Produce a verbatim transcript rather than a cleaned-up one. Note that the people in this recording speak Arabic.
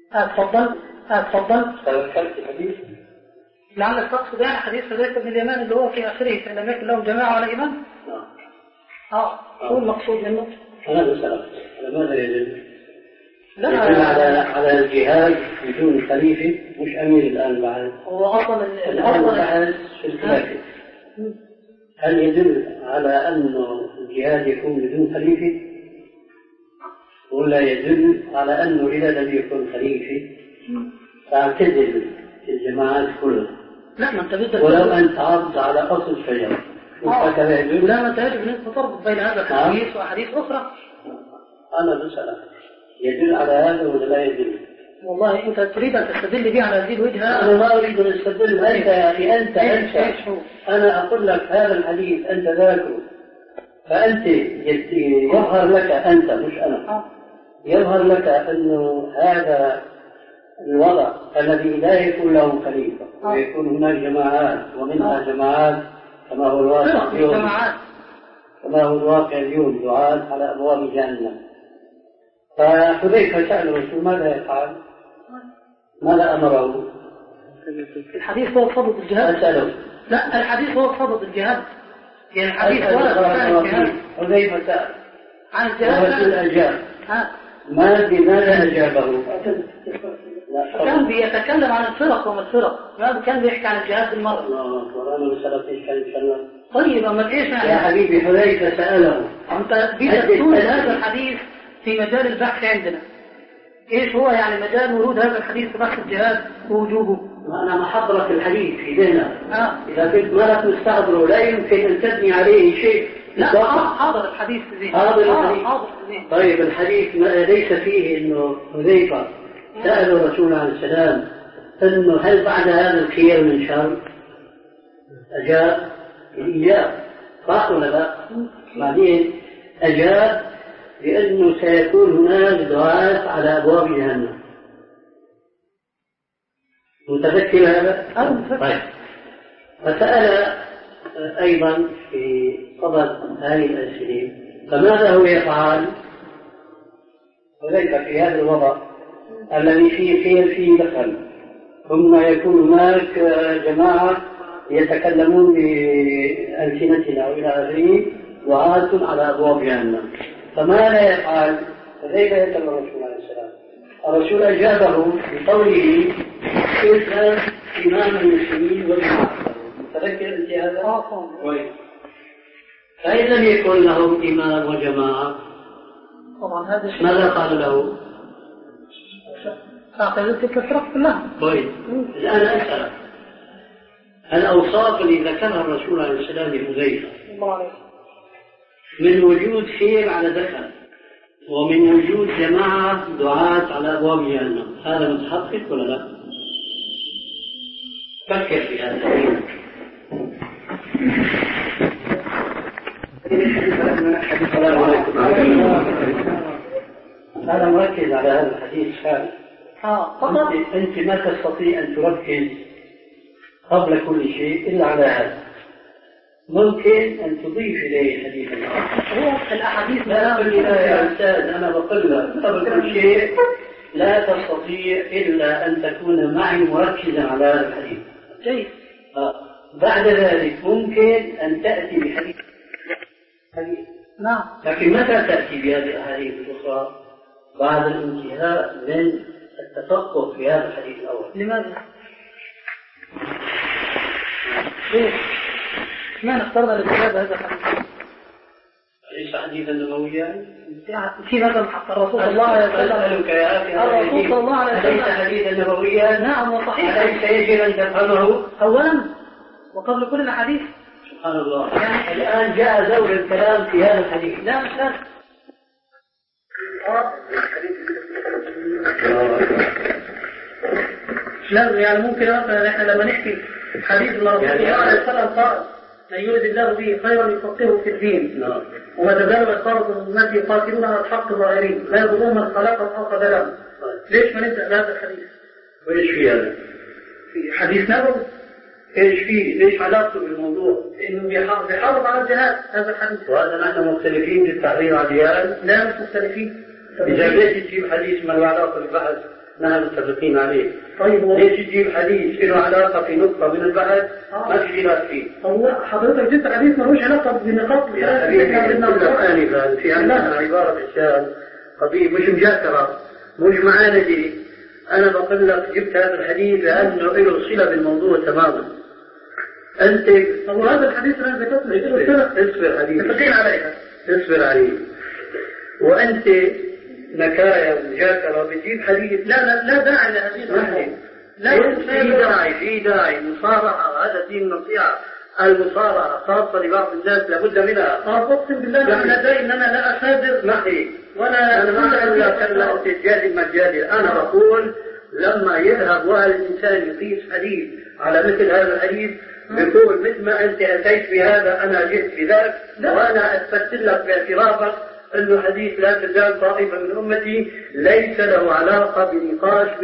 اتفضل اتفضل. توكلت حديث لعلك تقصد يعني حديث حذيفة بن اليمان اللي هو في آخره فإن لم يكن لهم جماعة ولا إمام. نعم. اه شو المقصود منه؟ أنا بسألك على ماذا يدل؟ لا يدل على على الجهاد بدون خليفة مش أمير الآن بعد. هو أصلا الأفضل في الخلافة. هل يدل على أنه الجهاد يكون بدون خليفة؟ ولا يدل على أنه إذا لم يكن خليفة فاعتزل الجماعات كلها؟ لا ما أنت بدك ولو أن تعرض على أصل الشجرة. هكذا يدل. لا ما أنت يجب أن أنت تربط بين هذا الحديث وأحاديث أخرى. أنا بسألك يدل على هذا ولا لا يدل؟ والله أنت تريد أن تستدل به على هذه الوجهة. أنا ما أريد أن أستدل. أنت يا أخي أنت أنت أنا أقول لك هذا الحديث أنت ذاكره فأنت يظهر لك أنت مش أنا يظهر لك أنه هذا الوضع الذي لا يكون له خليفة ويكون هناك جماعات ومنها جماعات كما هو الواقع اليوم كما هو الواقع اليوم دعاة على أبواب جهنم. فحذيفة سأل الرسول ماذا يفعل؟ ماذا أمره؟ الحديث هو فضل الجهاد. أسأله. لا الحديث هو فضل الجهاد. يعني الحديث هو الجهاد. حذيفة سأل عن الجهاد. الرسول أجاب. ها. ما بماذا أجابه؟ كان بيتكلم عن الفرق وما الفرق. ما كان بيحكي عن الجهاد بالمرة. الله قرآن وسلف إيش كان يتكلم؟ طيب أما إيش يعني؟ يا حبيبي حذيفة سأله. أنت بدك تقول هذا الحديث في مجال البحث عندنا. إيش هو يعني مجال ورود هذا الحديث في بحث الجهاد ووجوبه؟ أنا محضرك الحديث في ذهنك. آه. إذا كنت ما لك مستحضره لا يمكن أن تبني عليه شيء. لا حاضر الحديث في ذهنك. حاضر الحديث. حاضر في ذهنك. طيب الحديث ليس فيه إنه حذيفة سأل الرسول عليه السلام إنه هل بعد هذا الخير من شر؟ أجاب الإجابة صح ولا لا؟ بعدين أجاب لأنه سيكون هناك دعاة على أبواب جهنم. متذكر هذا؟ طيب. فسأل أيضا في صدد هذه الأسئلة فماذا هو يفعل؟ وليس في هذا الوضع الذي فيه خير فيه دخل ثم يكون هناك جماعة يتكلمون بألسنتنا وإلى آخره دعاة على أبواب جهنم. فماذا يفعل؟ فكيف يتم الرسول عليه السلام؟ الرسول أجابه بقوله إسلام إمام المسلمين والجماعة. متذكر أنت هذا؟ كويس. فإن لم يكن لهم إمام وجماعة طبعا هذا الشيء ماذا قال له؟ أعتقد تلك الفرق كلها. كويس. الآن أسأل الأوصاف اللي ذكرها الرسول عليه السلام لحذيفة من وجود خير على دخل ومن وجود جماعة دعاة على أبواب جهنم هذا متحقق ولا لا؟ فكر في هذا. السلام عليكم. أنا مركز على هذا الحديث فعلا. فقط أنت ما تستطيع أن تركز قبل كل شيء إلا على هذا. ممكن أن تضيف إليه حديث هو الأحاديث لا يا أستاذ أنا بقول لك قبل كل شيء لا تستطيع إلا أن تكون معي مركزا على هذا الحديث. جيد. بعد ذلك ممكن أن تأتي بحديث حديث. نعم. لكن متى تأتي بهذه الأحاديث الأخرى؟ بعد الانتهاء من التفقه في هذا الحديث الأول. لماذا؟ ليش؟ ما نختارنا لكتاب هذا الحديث؟ ليس حديثا نبويا؟ في مثلا حق الرسول صلى الله عليه وسلم. أسألك يا أخي الرسول صلى الله عليه وسلم ليس حديثا نبويا؟ نعم وصحيح. أليس يجب أن تفهمه؟ أولا وقبل كل الحديث. سبحان الله. يعني الآن جاء دور الكلام في هذا الحديث. لا مش لازم. لازم يعني ممكن مثلا احنا لما نحكي حديث الرسول صلى الله عليه وسلم قال من يريد الله به خيرا يفقهه في الدين. نعم. وما تزال الطرق الناس يقاتلون على الحق ظاهرين لا يضرون من خلقهم او خذلهم. ليش ما نبدا بهذا الحديث؟ وايش في هذا؟ في حديث نبوي. ايش فيه؟ ليش علاقته بالموضوع؟ انه بيحافظ على الجهاد هذا الحديث. وهذا نحن مختلفين في التحرير على الجهاد؟ لا مش مختلفين. إذا بديت تجيب حديث ما له علاقة بالبحث نحن متفقين عليه. طيب ليش تجيب حديث له علاقة في نقطة من البحث ما في خلاف فيه؟ هو حضرتك جبت حديث ملوش علاقة بنقاط يا حبيبي آنفا في عندنا عبارة الشام قضية مش مجاكرة مش معاندة. أنا بقول لك جبت هذا الحديث لأنه له صلة بالموضوع تماما. أنت هو هذا الحديث أنا ذكرته اصبر حبيبي متفقين عليها اصبر عليه. وأنت نكاية ومجاكرة بتجيب حديث لا لا لا داعي لهذه الحديث. لا في داعي في داعي مصارعة. هذا دين نصيحة. المصارعة خاصة لبعض الناس لابد منها. أقسم بالله أنا داعي أن أنا لا أصادر معي ولا أنا ما أقول لك أن أنت تجادل ما تجادل. أنا بقول لما يذهب وهل الإنسان يقيس حديث على مثل هذا الحديث بيقول مثل ما أنت أتيت بهذا أنا جئت بذاك وأنا أثبت لك باعترافك أنه حديث لا تزال طائفة من أمتي ليس له علاقة بنقاش